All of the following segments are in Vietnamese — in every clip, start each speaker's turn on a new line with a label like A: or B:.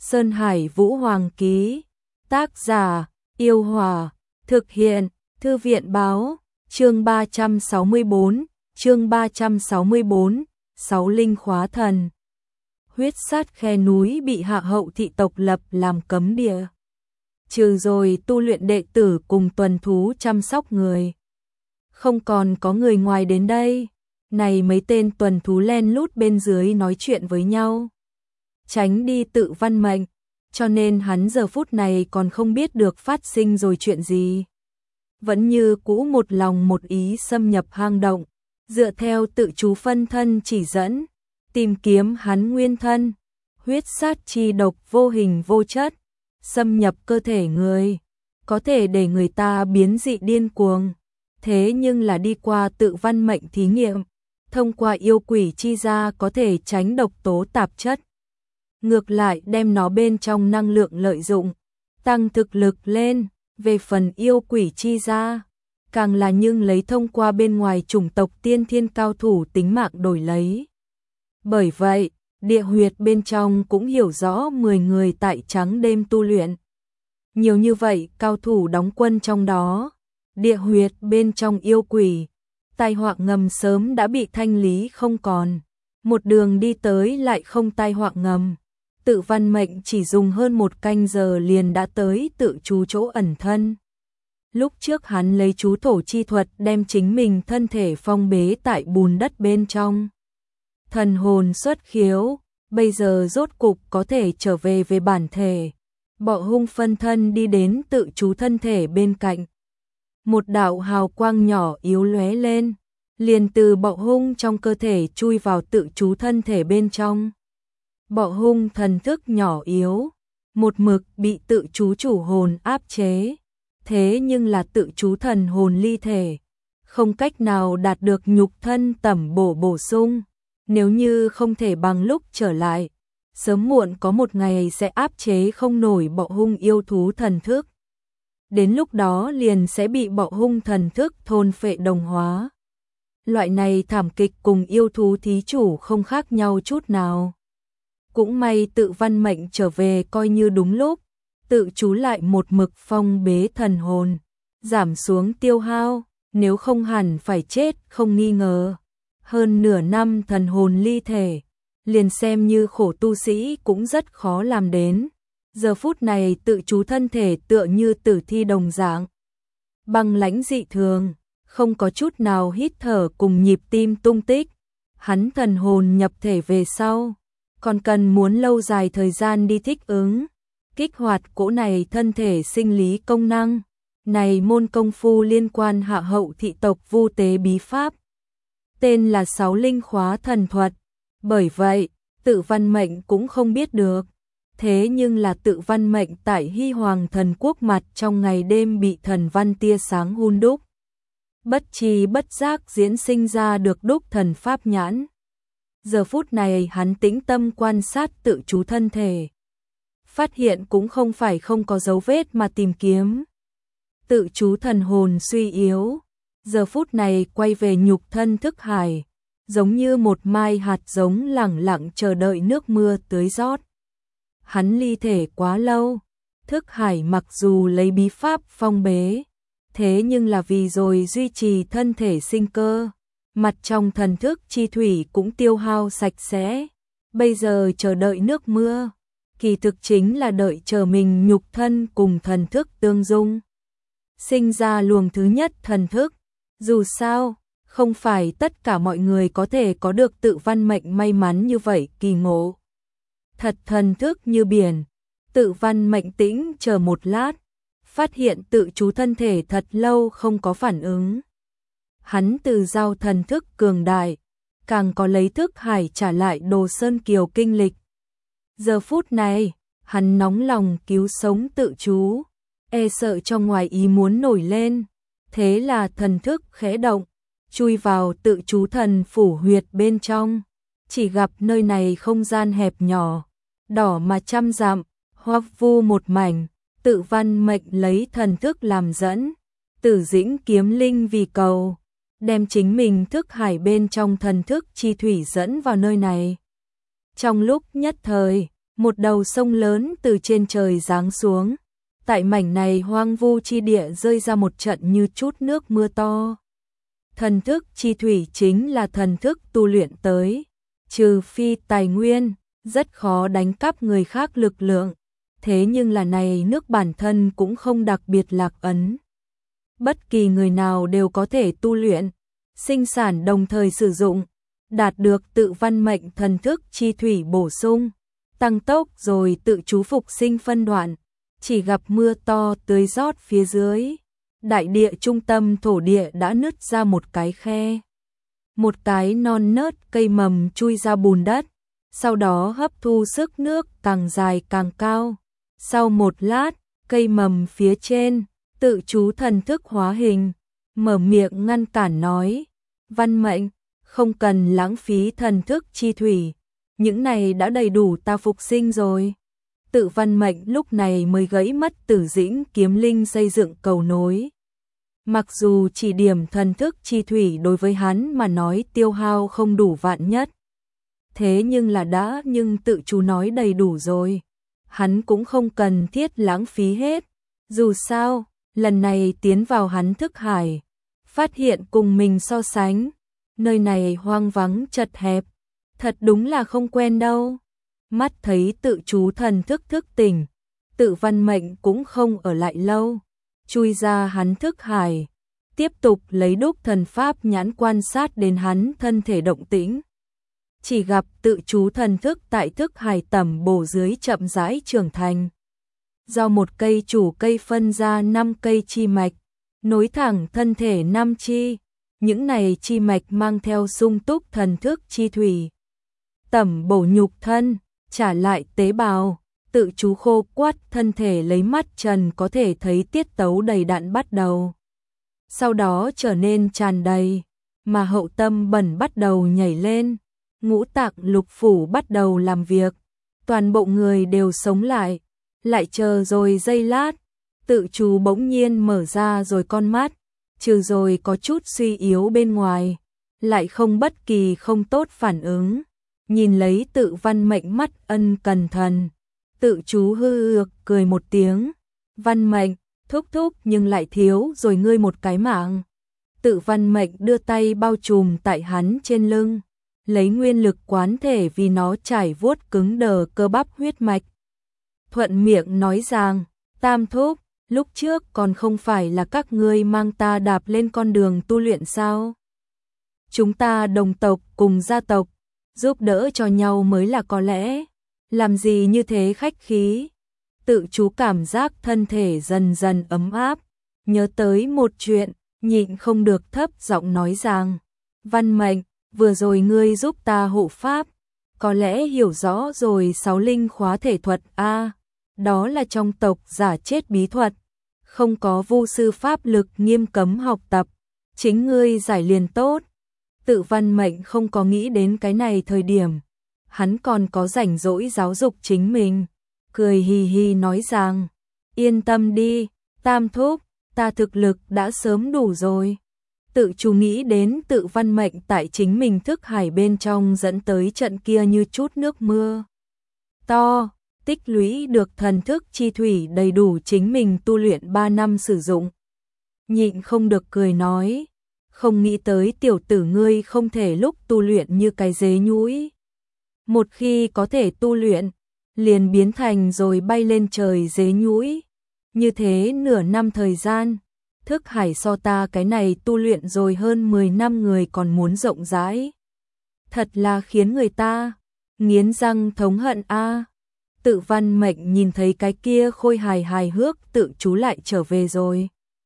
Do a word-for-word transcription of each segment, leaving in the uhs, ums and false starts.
A: Sơn Hải Vũ Hoàng ký. Tác giả: Yêu Hòa. Thực hiện: Thư viện Báo. Chương ba trăm sáu mươi tư, chương ba trăm sáu mươi tư, Sáu linh khóa thần. Huyết sát khe núi bị Hạ Hậu thị tộc lập làm cấm địa. Trừ rồi tu luyện đệ tử cùng tuần thú chăm sóc người, không còn có người ngoài đến đây. Này mấy tên tuần thú len lút bên dưới nói chuyện với nhau, tránh đi tự văn mệnh, cho nên hắn giờ phút này còn không biết được phát sinh rồi chuyện gì. Vẫn như cũ một lòng một ý xâm nhập hang động, dựa theo tự chú phân thân chỉ dẫn, tìm kiếm hắn nguyên thân. Huyết sát chi độc vô hình vô chất, xâm nhập cơ thể người, có thể để người ta biến dị điên cuồng. Thế nhưng là đi qua tự văn mệnh thí nghiệm, thông qua yêu quỷ chi ra có thể tránh độc tố tạp chất. Ngược lại đem nó bên trong năng lượng lợi dụng, tăng thực lực lên. Về phần yêu quỷ chi ra, càng là nhưng lấy thông qua bên ngoài chủng tộc tiên thiên cao thủ tính mạng đổi lấy. Bởi vậy, địa huyệt bên trong cũng hiểu rõ mười người tại trắng đêm tu luyện. Nhiều như vậy cao thủ đóng quân trong đó, địa huyệt bên trong yêu quỷ, tai họa ngầm sớm đã bị thanh lý không còn. Một đường đi tới lại không tai họa ngầm. Tự văn mệnh chỉ dùng hơn một canh giờ liền đã tới tự chú chỗ ẩn thân. Lúc trước hắn lấy chú thổ chi thuật đem chính mình thân thể phong bế tại bùn đất bên trong. Thần hồn xuất khiếu, bây giờ rốt cục có thể trở về về bản thể. Bọ hung phân thân đi đến tự chú thân thể bên cạnh. Một đạo hào quang nhỏ yếu lóe lên, liền từ bọ hung trong cơ thể chui vào tự chú thân thể bên trong. Bọ hung thần thức nhỏ yếu, một mực bị tự chú chủ hồn áp chế, thế nhưng là tự chú thần hồn ly thể, không cách nào đạt được nhục thân tẩm bổ bổ sung. Nếu như không thể bằng lúc trở lại, sớm muộn có một ngày sẽ áp chế không nổi bọ hung yêu thú thần thức. Đến lúc đó liền sẽ bị bọ hung thần thức thôn phệ đồng hóa. Loại này thảm kịch cùng yêu thú thí chủ không khác nhau chút nào. Cũng may tự văn mệnh trở về coi như đúng lúc, tự chú lại một mực phong bế thần hồn, giảm xuống tiêu hao, nếu không hẳn phải chết không nghi ngờ. Hơn nửa năm thần hồn ly thể, liền xem như khổ tu sĩ cũng rất khó làm đến. Giờ phút này tự chú thân thể tựa như tử thi đồng dạng, băng lãnh dị thường, không có chút nào hít thở cùng nhịp tim tung tích. Hắn thần hồn nhập thể về sau, còn cần muốn lâu dài thời gian đi thích ứng, kích hoạt cỗ này thân thể sinh lý công năng. Này môn công phu liên quan Hạ Hậu thị tộc vu tế bí pháp, tên là Sáu linh khóa thần thuật. Bởi vậy, tự văn mệnh cũng không biết được. Thế nhưng là tự văn mệnh tại Hy Hoàng thần quốc mặt trong ngày đêm bị thần văn tia sáng hun đúc. Bất tri bất giác diễn sinh ra được đúc thần pháp nhãn. Giờ phút này hắn tĩnh tâm quan sát tự chú thân thể. Phát hiện cũng không phải không có dấu vết mà tìm kiếm. Tự chú thần hồn suy yếu, giờ phút này quay về nhục thân thức hải, giống như một mai hạt giống lẳng lặng chờ đợi nước mưa tưới rót. Hắn ly thể quá lâu, thức hải mặc dù lấy bí pháp phong bế, thế nhưng là vì rồi duy trì thân thể sinh cơ, mặt trong thần thức chi thủy cũng tiêu hao sạch sẽ. Bây giờ chờ đợi nước mưa, kỳ thực chính là đợi chờ mình nhục thân cùng thần thức tương dung, sinh ra luồng thứ nhất thần thức. Dù sao, không phải tất cả mọi người có thể có được tự văn mệnh may mắn như vậy kỳ ngộ. Thật thần thức như biển, tự văn mệnh tĩnh chờ một lát, phát hiện tự chú thân thể thật lâu không có phản ứng. Hắn từ giao thần thức cường đại, càng có lấy thức hải trả lại Đồ Sơn Kiều kinh lịch. Giờ phút này, hắn nóng lòng cứu sống tự chú, e sợ cho ngoài ý muốn nổi lên. Thế là thần thức khẽ động, chui vào tự chú thần phủ huyệt bên trong. Chỉ gặp nơi này không gian hẹp nhỏ, đỏ mà trăm dặm, hoắc vu một mảnh. Tự văn mệnh lấy thần thức làm dẫn, Tử Dĩnh kiếm linh vì cầu, đem chính mình thức hải bên trong thần thức chi thủy dẫn vào nơi này. Trong lúc nhất thời, Một đầu sông lớn từ trên trời giáng xuống, tại mảnh này hoang vu chi địa rơi ra một trận như chút nước mưa to. Thần thức chi thủy chính là thần thức tu luyện tới, trừ phi tài nguyên, rất khó đánh cắp người khác lực lượng, thế nhưng là này nước bản thân cũng không đặc biệt lạc ấn. Bất kỳ người nào đều có thể tu luyện, sinh sản đồng thời sử dụng, đạt được tự văn mệnh thần thức chi thủy bổ sung, tăng tốc rồi tự chú phục sinh phân đoạn, chỉ gặp mưa to tưới rót phía dưới. Đại địa trung tâm thổ địa đã nứt ra một cái khe. Một cái non nớt cây mầm chui ra bùn đất, sau đó hấp thu sức nước càng dài càng cao. Sau một lát, cây mầm phía trên, tự chú thần thức hóa hình, mở miệng ngăn cản nói, văn mệnh, không cần lãng phí thần thức chi thủy, những này đã đầy đủ ta phục sinh rồi. Tự văn mệnh lúc này mới gãy mất Tử Dĩnh kiếm linh xây dựng cầu nối. Mặc dù chỉ điểm thần thức chi thủy đối với hắn mà nói tiêu hao không đủ vạn nhất. Thế nhưng là đã nhưng tự chú nói đầy đủ rồi. Hắn cũng không cần thiết lãng phí hết. Dù sao, lần này tiến vào hắn thức hải, phát hiện cùng mình so sánh. Nơi này hoang vắng chật hẹp, thật đúng là không quen đâu. Mắt thấy tự chú thần thức thức tỉnh, tự văn mệnh cũng không ở lại lâu, chui ra hắn thức hải, tiếp tục lấy đúc thần pháp nhãn quan sát đến hắn thân thể động tĩnh. Chỉ gặp tự chú thần thức tại thức hải tẩm bổ dưới chậm rãi trưởng thành. Do một cây chủ cây phân ra năm cây chi mạch, nối thẳng thân thể năm chi, những này chi mạch mang theo sung túc thần thức chi thủy. Tẩm bổ nhục thân, trả lại tế bào, tự chú khô quắt thân thể lấy mắt trần có thể thấy tiết tấu đầy đặn bắt đầu. Sau đó trở nên tràn đầy, mà hậu tâm bẩn bắt đầu nhảy lên, ngũ tạng lục phủ bắt đầu làm việc, toàn bộ người đều sống lại, lại chờ rồi giây lát, tự chú bỗng nhiên mở ra rồi con mắt, trừ rồi có chút suy yếu bên ngoài, lại không bất kỳ không tốt phản ứng. Nhìn lấy tự văn mệnh mắt ân cẩn thận, tự chú hư ược cười một tiếng, văn mệnh, thúc thúc nhưng lại thiếu rồi ngươi một cái mạng. Tự văn mệnh đưa tay bao trùm tại hắn trên lưng, lấy nguyên lực quán thể vì nó trải vuốt cứng đờ cơ bắp huyết mạch. Thuận miệng nói rằng, tam thúc, lúc trước còn không phải là các ngươi mang ta đạp lên con đường tu luyện sao? Chúng ta đồng tộc cùng gia tộc, giúp đỡ cho nhau mới là có lẽ, làm gì như thế khách khí. Tự chú cảm giác thân thể dần dần ấm áp, nhớ tới một chuyện, nhịn không được thấp giọng nói rằng, văn mệnh, vừa rồi ngươi giúp ta hộ pháp, có lẽ hiểu rõ rồi sáu linh khóa thể thuật a, đó là trong tộc giả chết bí thuật, không có vu sư pháp lực nghiêm cấm học tập, chính ngươi giải liền tốt. Tự văn mệnh không có nghĩ đến cái này thời điểm, hắn còn có rảnh rỗi giáo dục chính mình, cười hì hì nói rằng, yên tâm đi, tam thúc, ta thực lực đã sớm đủ rồi. Tự chú nghĩ đến tự văn mệnh tại chính mình thức hải bên trong dẫn tới trận kia như chút nước mưa to, tích lũy được thần thức chi thủy đầy đủ chính mình tu luyện ba năm sử dụng. Nhịn không được cười nói, không nghĩ tới tiểu tử ngươi không thể lúc tu luyện như cái dế nhũi. Một khi có thể tu luyện, liền biến thành rồi bay lên trời dế nhũi. Như thế nửa năm thời gian, thức hải so ta cái này tu luyện rồi hơn mười năm người còn muốn rộng rãi. Thật là khiến người ta nghiến răng thống hận a. Tự văn mệnh nhìn thấy cái kia khôi hài hài hước tự chú lại trở về rồi.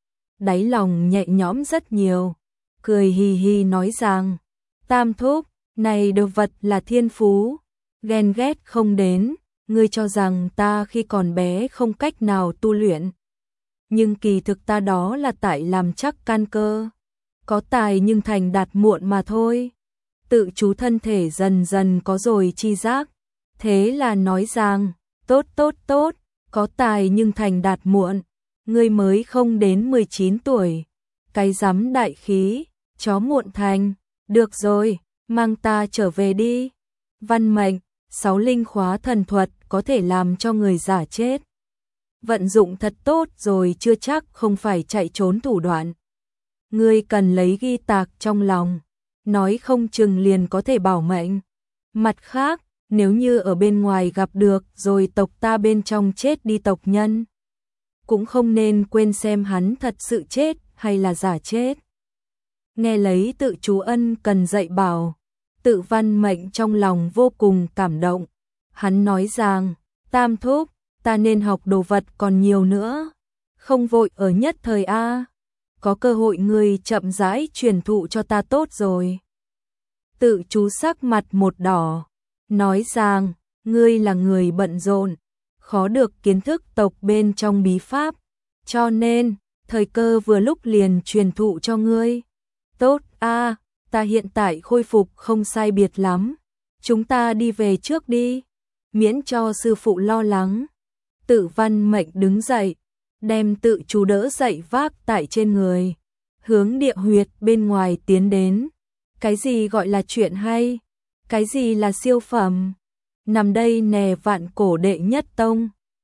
A: Đáy lòng nhẹ nhõm rất nhiều, cười hì hì nói rằng, tam thúc, này đồ vật là thiên phú, ghen ghét không đến, ngươi cho rằng ta khi còn bé không cách nào tu luyện. Nhưng kỳ thực ta đó là tại làm chắc căn cơ, có tài nhưng thành đạt muộn mà thôi. Tự chú thân thể dần dần có rồi chi giác, thế là nói rằng, tốt tốt tốt, có tài nhưng thành đạt muộn, ngươi mới không đến mười chín tuổi, cái rắm đại khí, chó muộn thành, được rồi, mang ta trở về đi. Văn mệnh, sáu linh khóa thần thuật có thể làm cho người giả chết. Vận dụng thật tốt rồi chưa chắc không phải chạy trốn thủ đoạn. Ngươi cần lấy ghi tạc trong lòng, nói không chừng liền có thể bảo mệnh. Mặt khác, nếu như ở bên ngoài gặp được rồi tộc ta bên trong chết đi tộc nhân, cũng không nên quên xem hắn thật sự chết hay là giả chết. Nghe lấy Tự Chú ân cần dạy bảo, Tự Văn Mệnh trong lòng vô cùng cảm động. Hắn nói rằng, Tam thúc, ta nên học đồ vật còn nhiều nữa, không vội ở nhất thời a, có cơ hội ngươi chậm rãi truyền thụ cho ta tốt rồi. Tự Chú sắc mặt một đỏ, nói rằng, ngươi là người bận rộn, khó được kiến thức tộc bên trong bí pháp, cho nên, thời cơ vừa lúc liền truyền thụ cho ngươi. Tốt a, ta hiện tại khôi phục không sai biệt lắm, chúng ta đi về trước đi, miễn cho sư phụ lo lắng. Tự Văn Mệnh đứng dậy, đem Tự Chú đỡ dậy vác tại trên người, hướng địa huyệt bên ngoài tiến đến. Cái gì gọi là chuyện hay? Cái gì là siêu phẩm? Nằm đây nè Vạn Cổ đệ nhất tông.